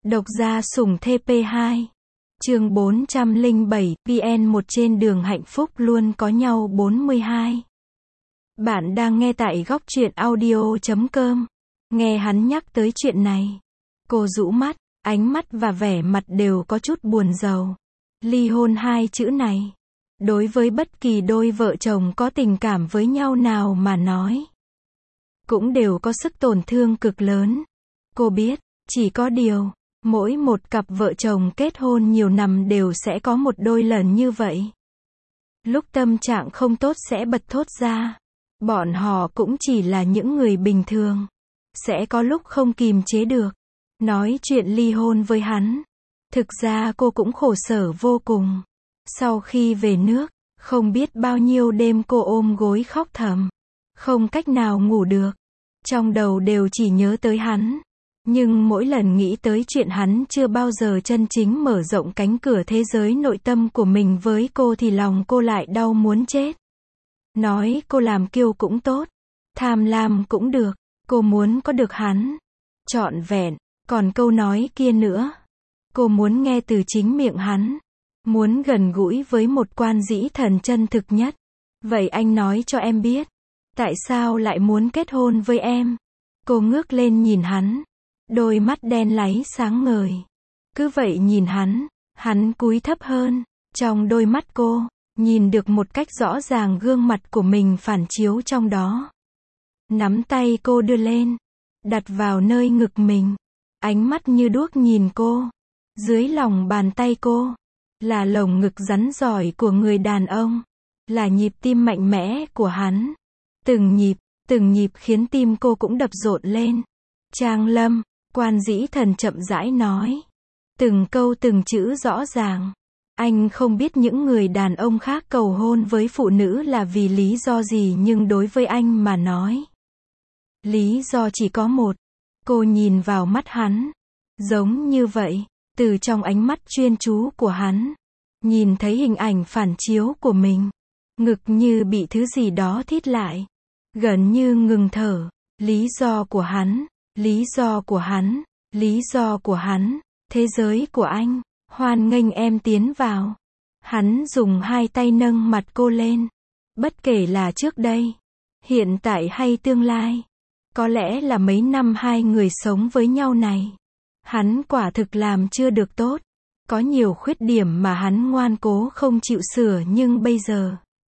Độc gia sủng TP2. Chương 407, VN1 trên đường hạnh phúc luôn có nhau 42. Bạn đang nghe tại góc truyện audio.com. Nghe hắn nhắc tới chuyện này. Cô rũ mắt, ánh mắt và vẻ mặt đều có chút buồn rầu. Ly hôn hai chữ này, đối với bất kỳ đôi vợ chồng có tình cảm với nhau nào mà nói, cũng đều có sức tổn thương cực lớn. Cô biết, chỉ có điều, mỗi một cặp vợ chồng kết hôn nhiều năm đều sẽ có một đôi lần như vậy. Lúc tâm trạng không tốt sẽ bật thốt ra. Bọn họ cũng chỉ là những người bình thường. Sẽ có lúc không kìm chế được. Nói chuyện ly hôn với hắn. Thực ra cô cũng khổ sở vô cùng. Sau khi về nước, không biết bao nhiêu đêm cô ôm gối khóc thầm. Không cách nào ngủ được. Trong đầu đều chỉ nhớ tới hắn. Nhưng mỗi lần nghĩ tới chuyện hắn chưa bao giờ chân chính mở rộng cánh cửa thế giới nội tâm của mình với cô thì lòng cô lại đau muốn chết. Nói cô làm kiêu cũng tốt, tham lam cũng được, cô muốn có được hắn trọn vẹn, còn câu nói kia nữa, cô muốn nghe từ chính miệng hắn, muốn gần gũi với một quan dĩ thần chân thực nhất. Vậy anh nói cho em biết, tại sao lại muốn kết hôn với em? Cô ngước lên nhìn hắn. Đôi mắt đen láy sáng ngời. Cứ vậy nhìn hắn cúi thấp hơn. Trong đôi mắt cô, nhìn được một cách rõ ràng gương mặt của mình phản chiếu trong đó. Nắm tay cô đưa lên, đặt vào nơi ngực mình. Ánh mắt như đuốc nhìn cô. Dưới lòng bàn tay cô, là lồng ngực rắn rỏi của người đàn ông. Là nhịp tim mạnh mẽ của hắn. Từng nhịp khiến tim cô cũng đập rộn lên. Trang Lâm, quan dĩ thần chậm rãi nói. Từng câu từng chữ rõ ràng. Anh không biết những người đàn ông khác cầu hôn với phụ nữ là vì lý do gì, nhưng đối với anh mà nói, lý do chỉ có một. Cô nhìn vào mắt hắn. Giống như vậy, từ trong ánh mắt chuyên chú của hắn, nhìn thấy hình ảnh phản chiếu của mình. Ngực như bị thứ gì đó thít lại. Gần như ngừng thở. Lý do của hắn. Lý do của hắn, lý do của hắn, thế giới của anh, hoan nghênh em tiến vào. Hắn dùng hai tay nâng mặt cô lên. Bất kể là trước đây, hiện tại hay tương lai, có lẽ là mấy năm hai người sống với nhau này, hắn quả thực làm chưa được tốt. Có nhiều khuyết điểm mà hắn ngoan cố không chịu sửa, nhưng bây giờ,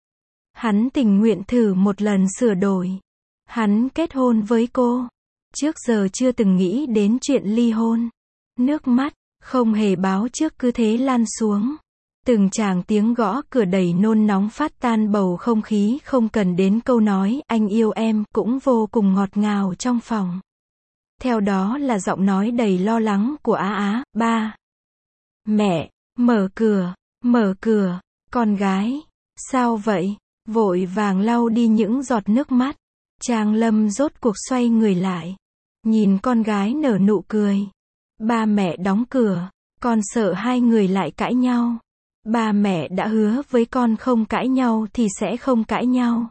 hắn tình nguyện thử một lần sửa đổi. Hắn kết hôn với cô. Trước giờ chưa từng nghĩ đến chuyện ly hôn. Nước mắt, không hề báo trước cứ thế lan xuống. Từng tràng tiếng gõ cửa đầy nôn nóng phát tan bầu không khí, không cần đến câu nói, anh yêu em, cũng vô cùng ngọt ngào trong phòng. Theo đó là giọng nói đầy lo lắng của Á Á, ba. Mẹ, mở cửa, con gái. Sao vậy? Vội vàng lau đi những giọt nước mắt. Trang Lâm rốt cuộc xoay người lại. Nhìn con gái nở nụ cười. Ba mẹ đóng cửa. Con sợ hai người lại cãi nhau. Ba mẹ đã hứa với con không cãi nhau thì sẽ không cãi nhau.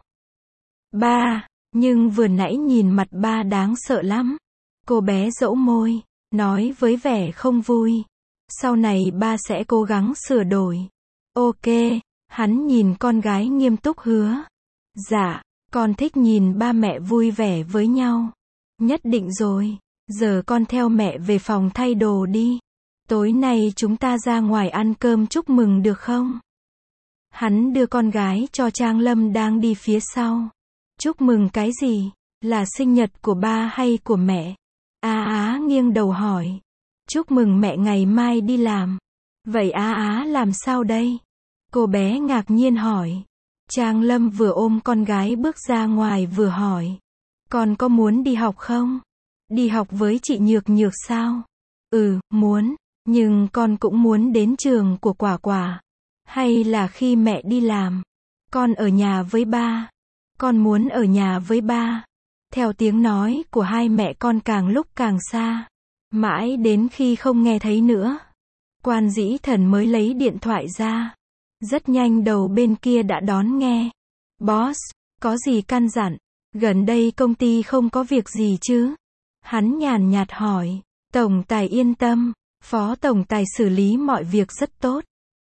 Ba, nhưng vừa nãy nhìn mặt ba đáng sợ lắm. Cô bé dẫu môi, nói với vẻ không vui. Sau này ba sẽ cố gắng sửa đổi. Ok, hắn nhìn con gái nghiêm túc hứa. Dạ. Con thích nhìn ba mẹ vui vẻ với nhau. Nhất định rồi. Giờ con theo mẹ về phòng thay đồ đi. Tối nay chúng ta ra ngoài ăn cơm chúc mừng được không? Hắn đưa con gái cho Trang Lâm đang đi phía sau. Chúc mừng cái gì? Là sinh nhật của ba hay của mẹ? Á Á nghiêng đầu hỏi. Chúc mừng mẹ ngày mai đi làm. Vậy Á Á làm sao đây? Cô bé ngạc nhiên hỏi. Trang Lâm vừa ôm con gái bước ra ngoài vừa hỏi. Con có muốn đi học không? Đi học với chị Nhược Nhược sao? Ừ, muốn. Nhưng con cũng muốn đến trường của Quả Quả. Hay là khi mẹ đi làm, con ở nhà với ba? Con muốn ở nhà với ba. Theo tiếng nói của hai mẹ con càng lúc càng xa. Mãi đến khi không nghe thấy nữa, quan dĩ thần mới lấy điện thoại ra. Rất nhanh đầu bên kia đã đón nghe. Boss, có gì căn dặn? Gần đây công ty không có việc gì chứ? Hắn nhàn nhạt hỏi. Tổng tài yên tâm, Phó tổng tài xử lý mọi việc rất tốt.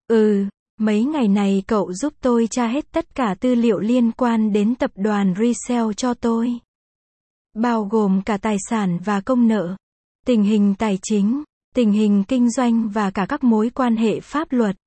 Mấy ngày này cậu giúp tôi tra hết tất cả tư liệu liên quan đến tập đoàn Resell cho tôi. Bao gồm cả tài sản và công nợ, tình hình tài chính, tình hình kinh doanh và cả các mối quan hệ pháp luật.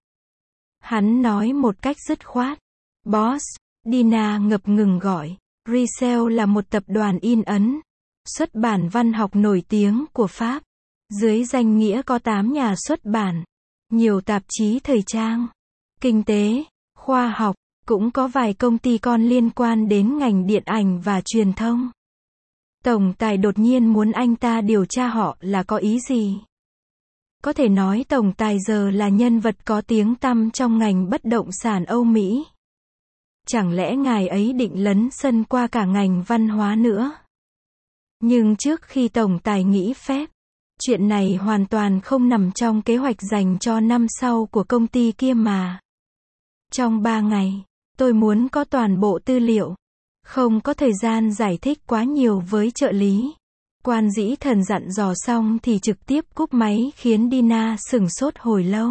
Hắn nói một cách dứt khoát. Boss, Dina ngập ngừng gọi. Resell là một tập đoàn in ấn, xuất bản văn học nổi tiếng của Pháp. Dưới danh nghĩa có 8 nhà xuất bản, nhiều tạp chí thời trang, kinh tế, khoa học, cũng có vài công ty con liên quan đến ngành điện ảnh và truyền thông. Tổng tài đột nhiên muốn anh ta điều tra họ là có ý gì? Có thể nói tổng tài giờ là nhân vật có tiếng tăm trong ngành bất động sản Âu Mỹ. Chẳng lẽ ngài ấy định lấn sân qua cả ngành văn hóa nữa? Nhưng trước khi tổng tài nghỉ phép, chuyện này hoàn toàn không nằm trong kế hoạch dành cho năm sau của công ty kia mà. Trong 3 ngày, tôi muốn có toàn bộ tư liệu. Không có thời gian giải thích quá nhiều với trợ lý. Quan dĩ thần dặn dò xong thì trực tiếp cúp máy khiến Dina sửng sốt hồi lâu.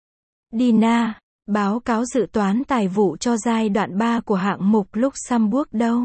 Dina, báo cáo dự toán tài vụ cho giai đoạn 3 của hạng mục Luxembourg đâu?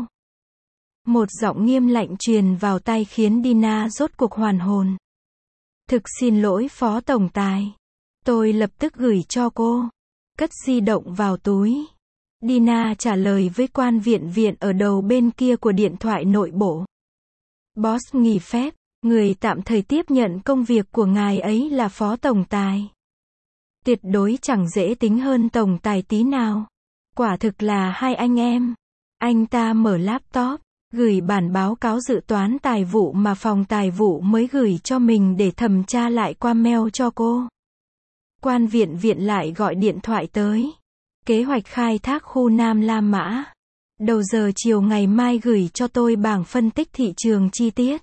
Một giọng nghiêm lạnh truyền vào tai khiến Dina rốt cuộc hoàn hồn. Thực xin lỗi phó tổng tài. Tôi lập tức gửi cho cô. Cất di động vào túi. Dina trả lời với quan viện ở đầu bên kia của điện thoại nội bộ. Boss nghỉ phép, người tạm thời tiếp nhận công việc của ngài ấy là phó tổng tài. Tuyệt đối chẳng dễ tính hơn tổng tài tí nào. Quả thực là hai anh em. Anh ta mở laptop, gửi bản báo cáo dự toán tài vụ mà phòng tài vụ mới gửi cho mình để thẩm tra lại qua mail cho cô. Quan viện lại gọi điện thoại tới. Kế hoạch khai thác khu Nam La Mã. Đầu giờ chiều ngày mai gửi cho tôi bảng phân tích thị trường chi tiết.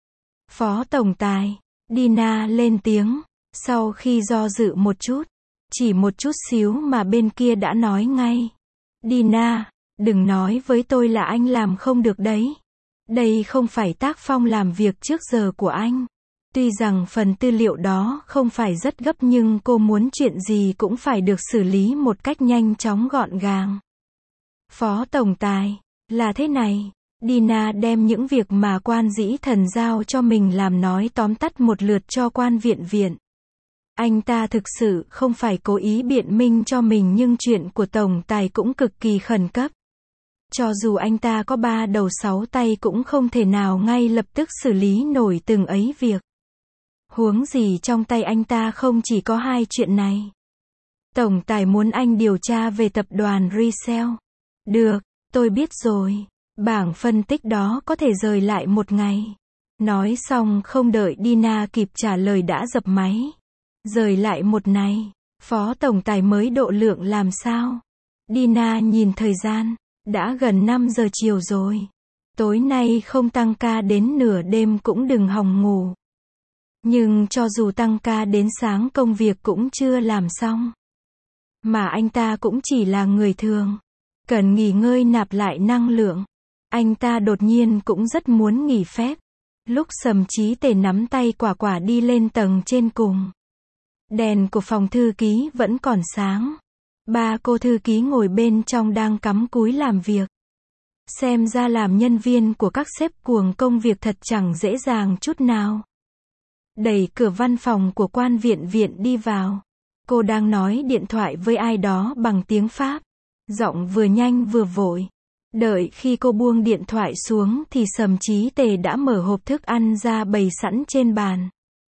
Phó tổng tài, Dina lên tiếng, sau khi do dự một chút, chỉ một chút xíu mà bên kia đã nói ngay. Dina, đừng nói với tôi là anh làm không được đấy. Đây không phải tác phong làm việc trước giờ của anh. Tuy rằng phần tư liệu đó không phải rất gấp nhưng cô muốn chuyện gì cũng phải được xử lý một cách nhanh chóng gọn gàng. Phó tổng tài, là thế này. Dina đem những việc mà quan dĩ thần giao cho mình làm nói tóm tắt một lượt cho quan viện. Anh ta thực sự không phải cố ý biện minh cho mình nhưng chuyện của tổng tài cũng cực kỳ khẩn cấp. Cho dù anh ta có 3 đầu 6 tay cũng không thể nào ngay lập tức xử lý nổi từng ấy việc. Huống gì trong tay anh ta không chỉ có 2 chuyện này. Tổng tài muốn anh điều tra về tập đoàn Resell. Được, tôi biết rồi. Bảng phân tích đó có thể rời lại một ngày. Nói xong không đợi Dina kịp trả lời đã dập máy. Rời lại một ngày. Phó tổng tài mới độ lượng làm sao? Dina nhìn thời gian. Đã gần 5 giờ chiều rồi. Tối nay không tăng ca đến nửa đêm cũng đừng hòng ngủ. Nhưng cho dù tăng ca đến sáng công việc cũng chưa làm xong. Mà anh ta cũng chỉ là người thường. Cần nghỉ ngơi nạp lại năng lượng. Anh ta đột nhiên cũng rất muốn nghỉ phép. Lúc Sầm Chí Tề nắm tay quả đi lên tầng trên cùng. Đèn của phòng thư ký vẫn còn sáng. 3 cô thư ký ngồi bên trong đang cắm cúi làm việc. Xem ra làm nhân viên của các sếp cuồng công việc thật chẳng dễ dàng chút nào. Đẩy cửa văn phòng của quan viện đi vào. Cô đang nói điện thoại với ai đó bằng tiếng Pháp. Giọng vừa nhanh vừa vội. Đợi khi cô buông điện thoại xuống thì Sầm Chí Tề đã mở hộp thức ăn ra bày sẵn trên bàn.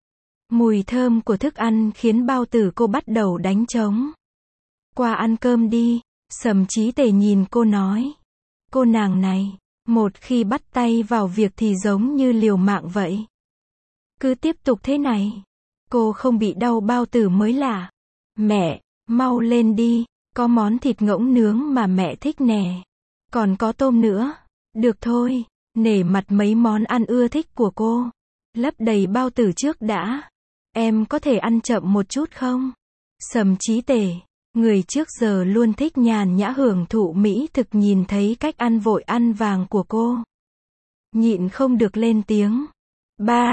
Mùi thơm của thức ăn khiến bao tử cô bắt đầu đánh trống. Qua ăn cơm đi, Sầm Chí Tề nhìn cô nói. Cô nàng này, một khi bắt tay vào việc thì giống như liều mạng vậy. Cứ tiếp tục thế này, cô không bị đau bao tử mới lạ. Mẹ, mau lên đi, có món thịt ngỗng nướng mà mẹ thích nè. Còn có tôm nữa. Được thôi, nể mặt mấy món ăn ưa thích của cô. Lấp đầy bao tử trước đã. Em có thể ăn chậm một chút không? Sầm Chí Tề, người trước giờ luôn thích nhàn nhã hưởng thụ mỹ thực nhìn thấy cách ăn vội ăn vàng của cô. Nhịn không được lên tiếng. Ba,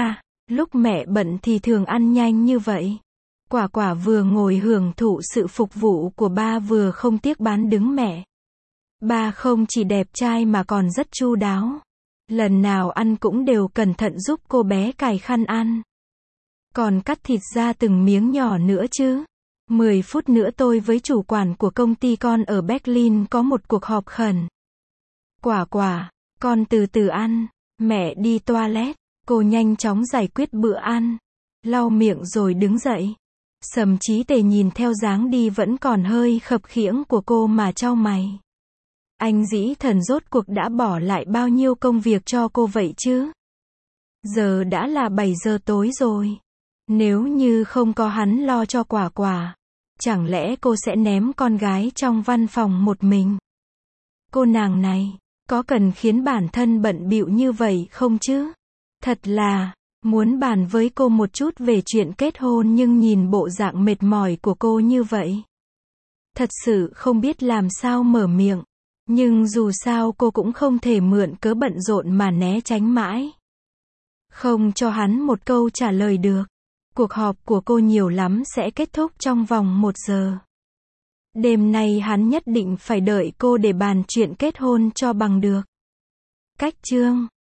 Lúc mẹ bận thì thường ăn nhanh như vậy. Quả quả vừa ngồi hưởng thụ sự phục vụ của ba vừa không tiếc bán đứng mẹ. Ba không chỉ đẹp trai mà còn rất chu đáo. Lần nào ăn cũng đều cẩn thận giúp cô bé cài khăn ăn. Còn cắt thịt ra từng miếng nhỏ nữa chứ. 10 phút nữa tôi với chủ quản của công ty con ở Berlin có một cuộc họp khẩn. Quả quả, con từ từ ăn. Mẹ đi toilet. Cô nhanh chóng giải quyết bữa ăn. Lau miệng rồi đứng dậy. Sầm Chí Tề nhìn theo dáng đi vẫn còn hơi khập khiễng của cô mà chau mày. Anh Dĩ Thần rốt cuộc đã bỏ lại bao nhiêu công việc cho cô vậy chứ? Giờ đã là 7 giờ tối rồi. Nếu như không có hắn lo cho quả quả, chẳng lẽ cô sẽ ném con gái trong văn phòng một mình? Cô nàng này, có cần khiến bản thân bận bịu như vậy không chứ? Thật là, muốn bàn với cô một chút về chuyện kết hôn nhưng nhìn bộ dạng mệt mỏi của cô như vậy. Thật sự không biết làm sao mở miệng. Nhưng dù sao cô cũng không thể mượn cớ bận rộn mà né tránh mãi. Không cho hắn một câu trả lời được. Cuộc họp của cô nhiều lắm sẽ kết thúc trong vòng 1 giờ. Đêm nay hắn nhất định phải đợi cô để bàn chuyện kết hôn cho bằng được. Cách chương